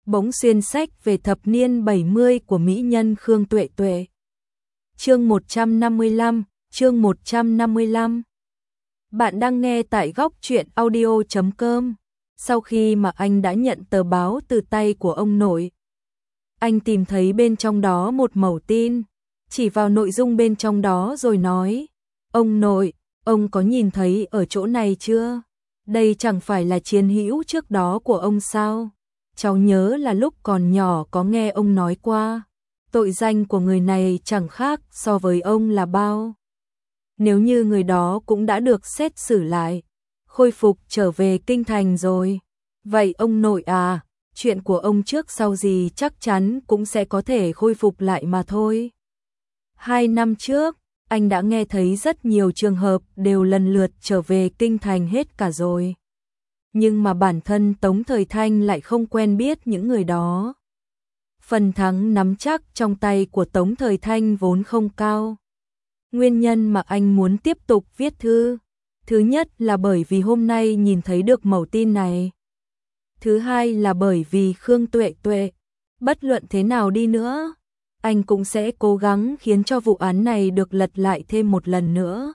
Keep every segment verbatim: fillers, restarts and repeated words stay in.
bỗng xuyên sách về thập niên bảy mươi của mỹ nhân Khương Tuệ Tuệ. Chương một trăm năm mươi lăm, chương một trăm năm mươi lăm. Bạn đang nghe tại góc truyện audio chấm com. Sau khi mà anh đã nhận tờ báo từ tay của ông nội, anh tìm thấy bên trong đó một mẩu tin, chỉ vào nội dung bên trong đó rồi nói: "Ông nội, ông có nhìn thấy ở chỗ này chưa? Đây chẳng phải là chiến hữu trước đó của ông sao? Cháu nhớ là lúc còn nhỏ có nghe ông nói qua, tội danh của người này chẳng khác so với ông là bao. Nếu như người đó cũng đã được xét xử lại, khôi phục trở về kinh thành rồi, vậy ông nội à, chuyện của ông trước sau gì chắc chắn cũng sẽ có thể khôi phục lại mà thôi. Hai năm trước, anh đã nghe thấy rất nhiều trường hợp đều lần lượt trở về kinh thành hết cả rồi. Nhưng mà bản thân Tống Thời Thanh lại không quen biết những người đó. Phần thắng nắm chắc trong tay của Tống Thời Thanh vốn không cao. Nguyên nhân mà anh muốn tiếp tục viết thư, thứ nhất là bởi vì hôm nay nhìn thấy được mẩu tin này. Thứ hai là bởi vì Khương Tuệ Tuệ, bất luận thế nào đi nữa, anh cũng sẽ cố gắng khiến cho vụ án này được lật lại thêm một lần nữa.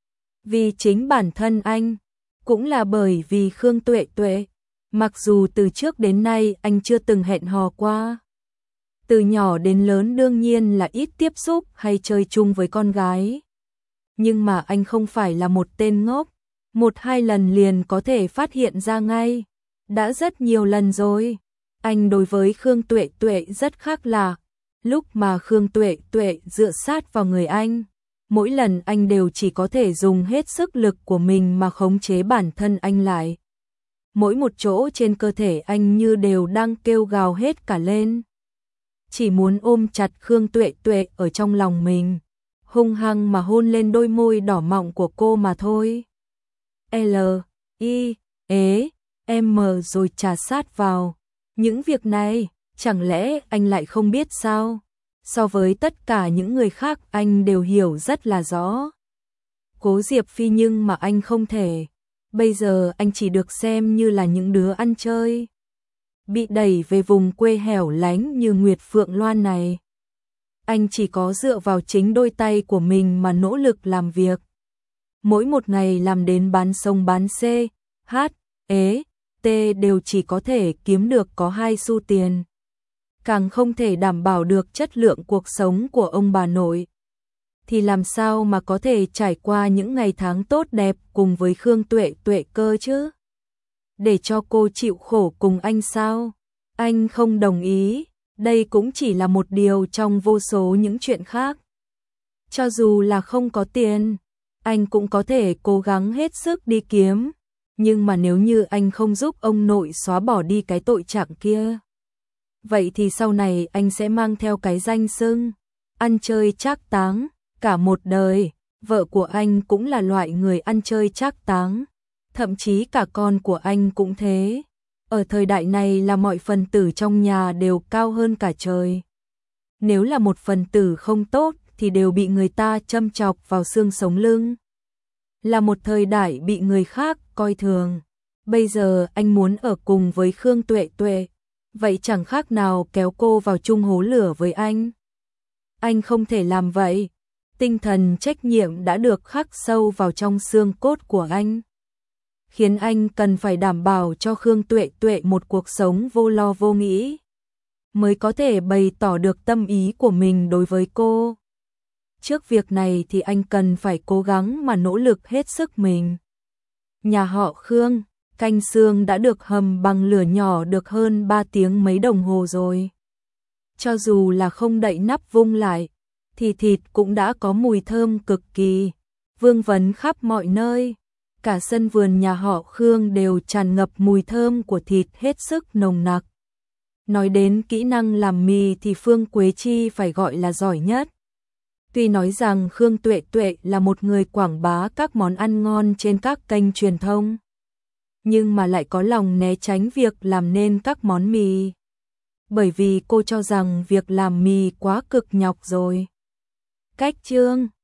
Vì chính bản thân anh, cũng là bởi vì Khương Tuệ Tuệ, mặc dù từ trước đến nay anh chưa từng hẹn hò qua. Từ nhỏ đến lớn đương nhiên là ít tiếp xúc hay chơi chung với con gái. Nhưng mà anh không phải là một tên ngốc, một hai lần liền có thể phát hiện ra ngay. Đã rất nhiều lần rồi, anh đối với Khương Tuệ Tuệ rất khác lạ. Lúc mà Khương Tuệ Tuệ dựa sát vào người anh, mỗi lần anh đều chỉ có thể dùng hết sức lực của mình mà khống chế bản thân anh lại. Mỗi một chỗ trên cơ thể anh như đều đang kêu gào hết cả lên. Chỉ muốn ôm chặt Khương Tuệ Tuệ ở trong lòng mình, hung hăng mà hôn lên đôi môi đỏ mọng của cô mà thôi. L, I, E, M rồi trà sát vào. Những việc này, chẳng lẽ anh lại không biết sao? So với tất cả những người khác anh đều hiểu rất là rõ. Cố Diệp Phi nhưng mà anh không thể. Bây giờ anh chỉ được xem như là những đứa ăn chơi, bị đẩy về vùng quê hẻo lánh như Nguyệt Phượng Loan này. Anh chỉ có dựa vào chính đôi tay của mình mà nỗ lực làm việc. Mỗi một ngày làm đến bán sông bán xê, hát, ế, tê đều chỉ có thể kiếm được có hai xu tiền. Càng không thể đảm bảo được chất lượng cuộc sống của ông bà nội. Thì làm sao mà có thể trải qua những ngày tháng tốt đẹp cùng với Khương Tuệ Tuệ cơ chứ? Để cho cô chịu khổ cùng anh sao? Anh không đồng ý, đây cũng chỉ là một điều trong vô số những chuyện khác. Cho dù là không có tiền, anh cũng có thể cố gắng hết sức đi kiếm. Nhưng mà nếu như anh không giúp ông nội xóa bỏ đi cái tội trạng kia, vậy thì sau này anh sẽ mang theo cái danh xưng ăn chơi trác táng cả một đời. Vợ của anh cũng là loại người ăn chơi trác táng, thậm chí cả con của anh cũng thế. Ở thời đại này là mọi phần tử trong nhà đều cao hơn cả trời. Nếu là một phần tử không tốt thì đều bị người ta châm chọc vào xương sống lưng. Là một thời đại bị người khác coi thường. Bây giờ anh muốn ở cùng với Khương Tuệ Tuệ, vậy chẳng khác nào kéo cô vào chung hố lửa với anh. Anh không thể làm vậy. Tinh thần trách nhiệm đã được khắc sâu vào trong xương cốt của anh, khiến anh cần phải đảm bảo cho Khương Tuệ Tuệ một cuộc sống vô lo vô nghĩ, mới có thể bày tỏ được tâm ý của mình đối với cô. Trước việc này thì anh cần phải cố gắng mà nỗ lực hết sức mình. Nhà họ Khương, canh xương đã được hầm bằng lửa nhỏ được hơn ba tiếng mấy đồng hồ rồi. Cho dù là không đậy nắp vung lại, thì thịt cũng đã có mùi thơm cực kỳ, vương vấn khắp mọi nơi. Cả sân vườn nhà họ Khương đều tràn ngập mùi thơm của thịt hết sức nồng nặc. Nói đến kỹ năng làm mì thì Phương Quế Chi phải gọi là giỏi nhất. Tuy nói rằng Khương Tuệ Tuệ là một người quảng bá các món ăn ngon trên các kênh truyền thông, nhưng mà lại có lòng né tránh việc làm nên các món mì. Bởi vì cô cho rằng việc làm mì quá cực nhọc rồi. Cách chương